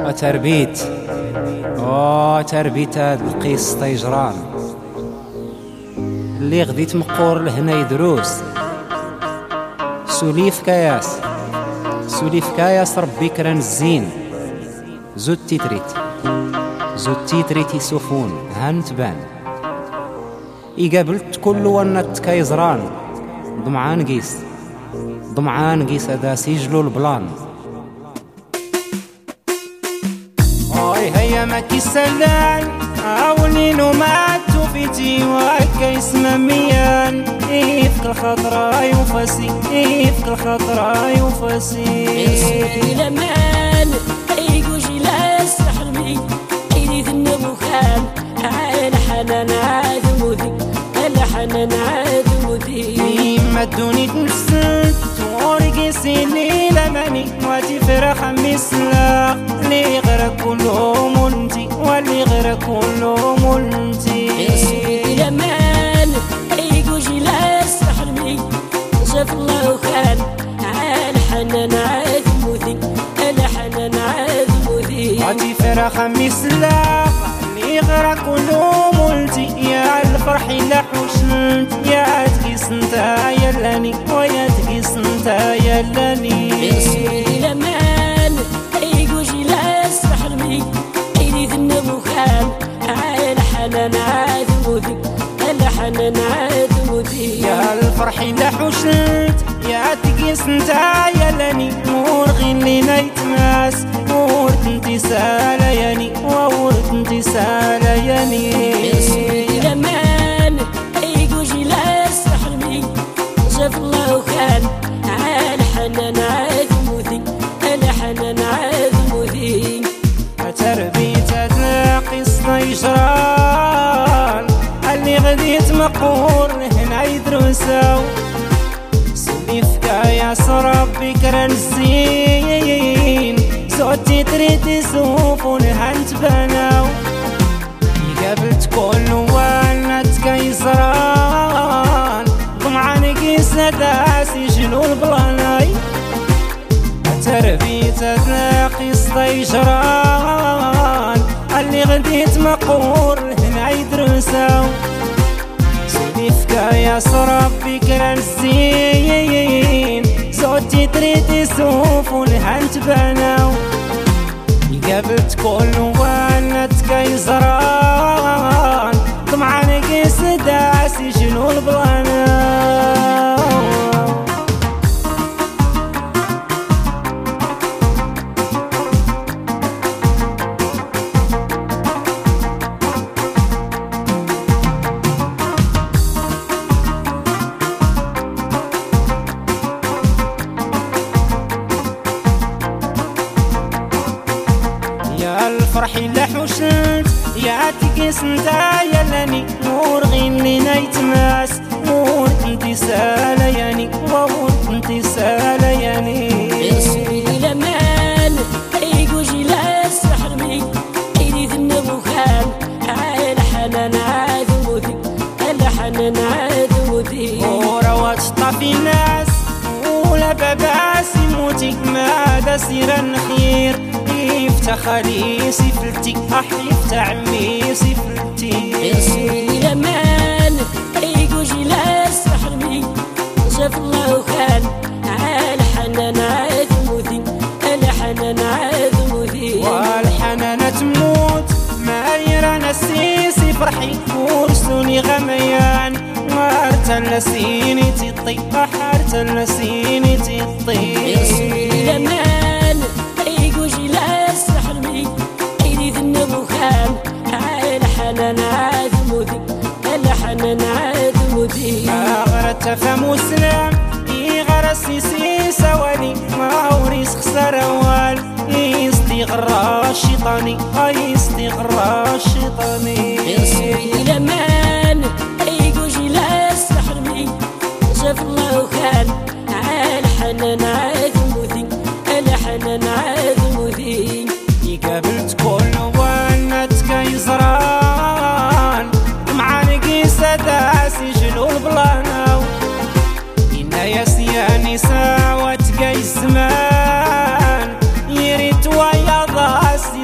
تربيت تربيت هاد القيس طيجران اللي غديت مقور لهنا يدروس سوليف كاياس ربي كران الزين زود تيتريت يسوفون هانتبان قابلت كل ونت كايزران ضمعان قيس هذا سيجلو البلان هيا ما كيسلان عاونينو ما توفيتي وكيس مميان يفك الخطرة يوفاسي يسوي لمان يقوجي لا سحرمي ايدي ذنبو خان على حنان عادودي ما الدوني تنسد تورقي سيني لماني واتي فراخ مسلا اللي غير كلهم انتي واللي غير كلهم انتي يسوي لمان يقوجي لا سحرمي شاف الله خان على حنان عادودي واتي فراخ مسلا اللي غير كلهم انتي يا الفرح لا حوشنت يا تقيس نتا يلاني ويا تقيس نتا يلاني يسوي لمان يقوجي لا سحرمي ايدي ذنبو خان على حنان عادودي يا الفرح لا حوشنت يا تقيس نتا يلاني مرغي اللي نيتماس ورد انتي سالياني وورد انتي سالياني يسوي لمان يقوجي لا سحرمي شاف الله خان على حنان عادودي تربيت تلاقي طيجران اللي غديت مقور هنا يدرساو سوليف كاياس ربي كران الزين زوتي تريد سوفون هانتباناو قابلت كل ونت كايزران ضمعان قيس داسي جلو البلاناي تربيت تلاقي طيجران اللي غديت مقور هنا يدرساو سوليف كاياس ربي كران الزين زوتي تريد سوفون هانتباناو قابلت كل ونت كايزران ضمعان قيس داسي جنو البلاناو الفرح لا حوشنت يا تقيس نتا يلاني مرغي اللي نيتماس ورد انتي سالياني وورد انتي سالياني يسوي لمان يقوجي لا سحرمي ايدي ذنبو خان على حنان عادودي وروات طافي الناس ولا باباس يموتي ماذا سيرا خير يفتخري سفلتي يفتح عمي سفلتي يسوي لمان يقوجي لا سحرمي شاف الله خان على حنان عادودي والحنانة تموت ما يرانا السيسي فرحي ورسلوني غميان وارتل سيني تطي حارتل سيني تطي يسوي لمان يقوجي لا سحرمي ايدي ذنبو خان على حنان عادودي غرت فم سلام يغرى السيسي سواني ما وريس خسر وال يستغرى الشيطاني يسوي لمان يقوجي لا سحرمي شاف الله خان على حنان عادودي قابلت كل ونت كايزران ضمعان قيس داسي جلو البلاناو إنا يا سياني ساوت قاي الزمان يريد ويا ضاسي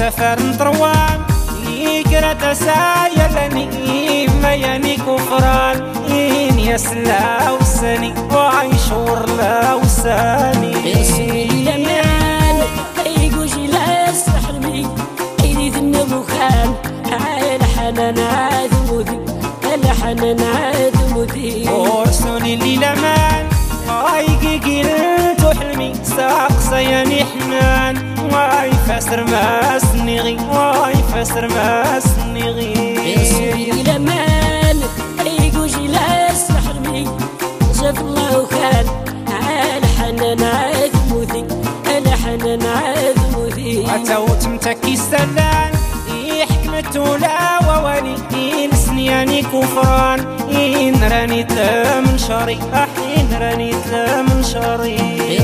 سفر نطروان يكرا تسايا لني ما يعني كفران إن يسلا وساني وعيشور لا وساني لمان يقوش لا يستحرمي إيدي ذنب خان عال حنان عذمودي الحنان عذمودي ورسوني اللي لمان وايقي قلت حلمي ساقسى يا نحنان واي فسر ما سنغي واي فسر ما سنغي لمان يقوش لا يستحرمي شاف الله خان عال حنان عذمودي الحنان عذمودي عتوت متكي السلان حكمة لا وولي إن سنياني كفران إن راني من شري أحين راني من شري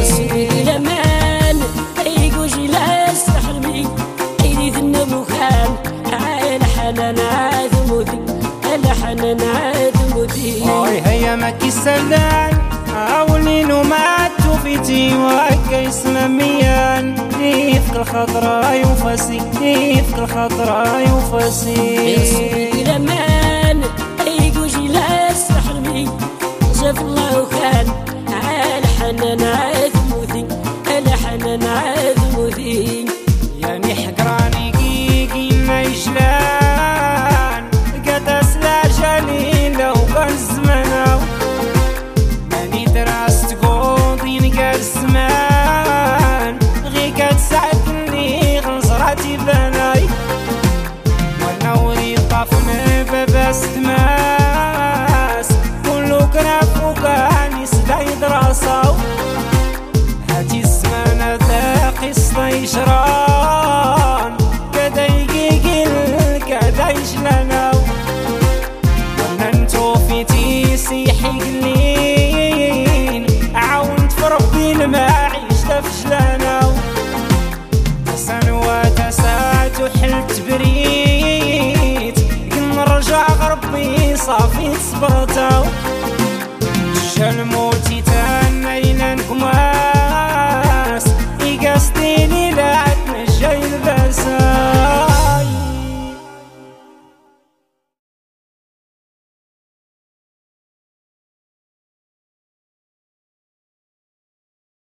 لمان يقوش لا يستحرمي إيدي ذنب خان عال حنان عذمودي الحنان عذمودي هاي هيا مكي السلان أولين وما توفيتي وكا اسم ميان يفك الخضرا يوفاسي يفك الخضرا يوفاسي لمان يقوش لا يستحرمي شاف الله خان عال حنان عذمودي الحنان عذمودي يعني حقراني قيقي ما يجلان قد أسلا جليل وقال زمناو ماني دراست قوضي نقال الزمان غي كتسعدني غنصراتي بناي ونوري طافنا باباس تماس كلو كراف وكان يسدعي دراساو هاتي الزمان ذا قصة يشران كدا يقيقل كدا يجلناو وانا نتوفيتي سيحي قلين عاونت في ربي المعيش تفجلاناو سنوات سات وحلت بريت قلنا نرجع غربي صافي صبرتاو شال موتي تانينا نكماس يقاستيني لا تنجي الباسا